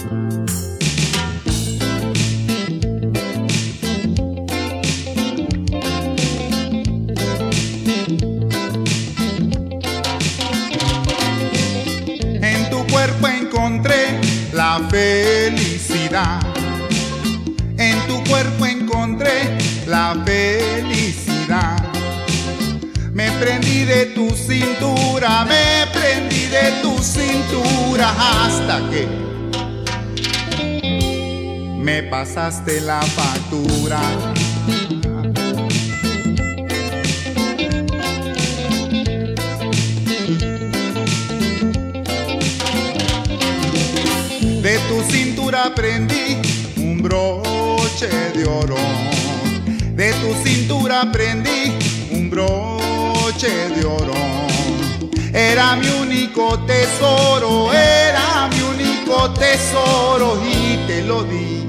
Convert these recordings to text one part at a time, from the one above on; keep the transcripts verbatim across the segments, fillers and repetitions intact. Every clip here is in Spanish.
En tu cuerpo encontré la felicidad. En tu cuerpo encontré la felicidad. Me prendí de tu cintura, me prendí de tu cintura hasta que me pasaste la factura. De tu cintura prendí un broche de oro. De tu cintura prendí un broche de oro. Era mi único tesoro, era mi único tesoro y te lo di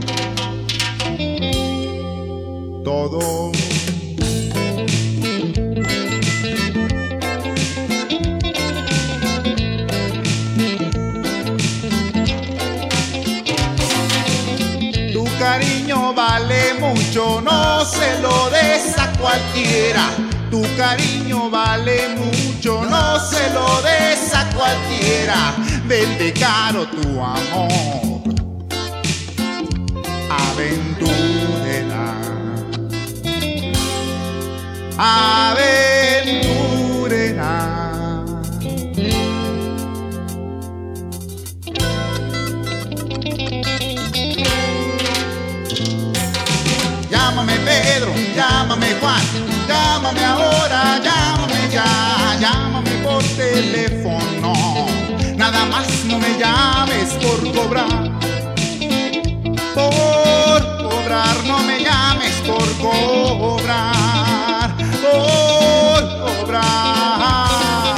todo. Tu cariño vale mucho, no se lo des a cualquiera. Tu cariño vale mucho, no se lo des a cualquiera. Vende caro tu amor, aventurera, aventurera. Llámame Pedro, llámame Juan, llámame ahora, llámame ya, llámame por teléfono. Nada más no me llames por cobrar, por cobrar, no me llames por cobrar, por cobrar.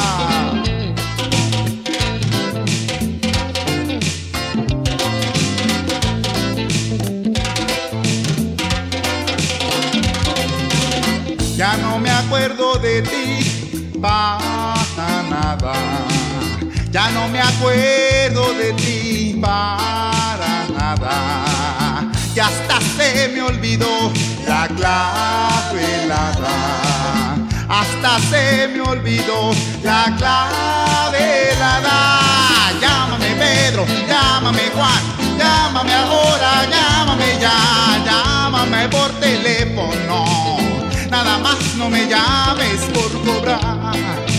Ya no me acuerdo de ti para nada. Ya no me acuerdo de ti para nada. Y hasta se me olvidó la clavelada. Hasta se me olvidó la clavelada. Llámame Pedro, llámame Juan, llámame ahora, llámame ya, llámame por teléfono. Nada más no me llames por cobrar,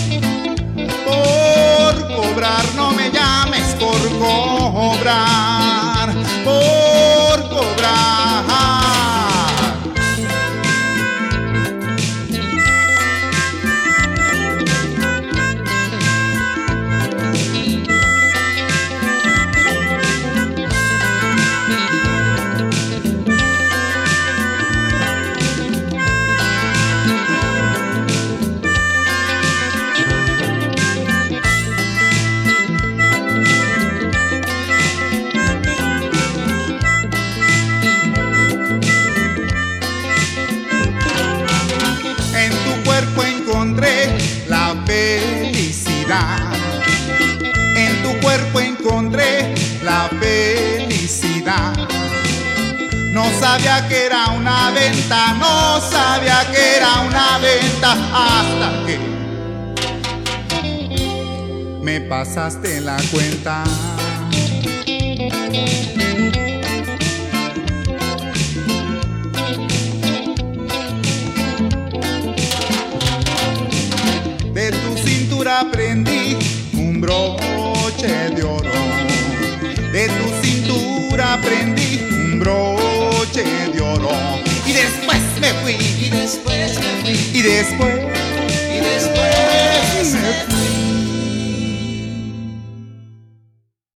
por cobrar, no me llames por cobrar, por cobrar. Encontré la felicidad. En tu cuerpo encontré la felicidad. No sabía que era una venta, no sabía que era una venta hasta que me pasaste la cuenta. De tu cintura prendí un broche de oro. De tu cintura prendí un broche de oro. Y después me fui, y después me fui, y después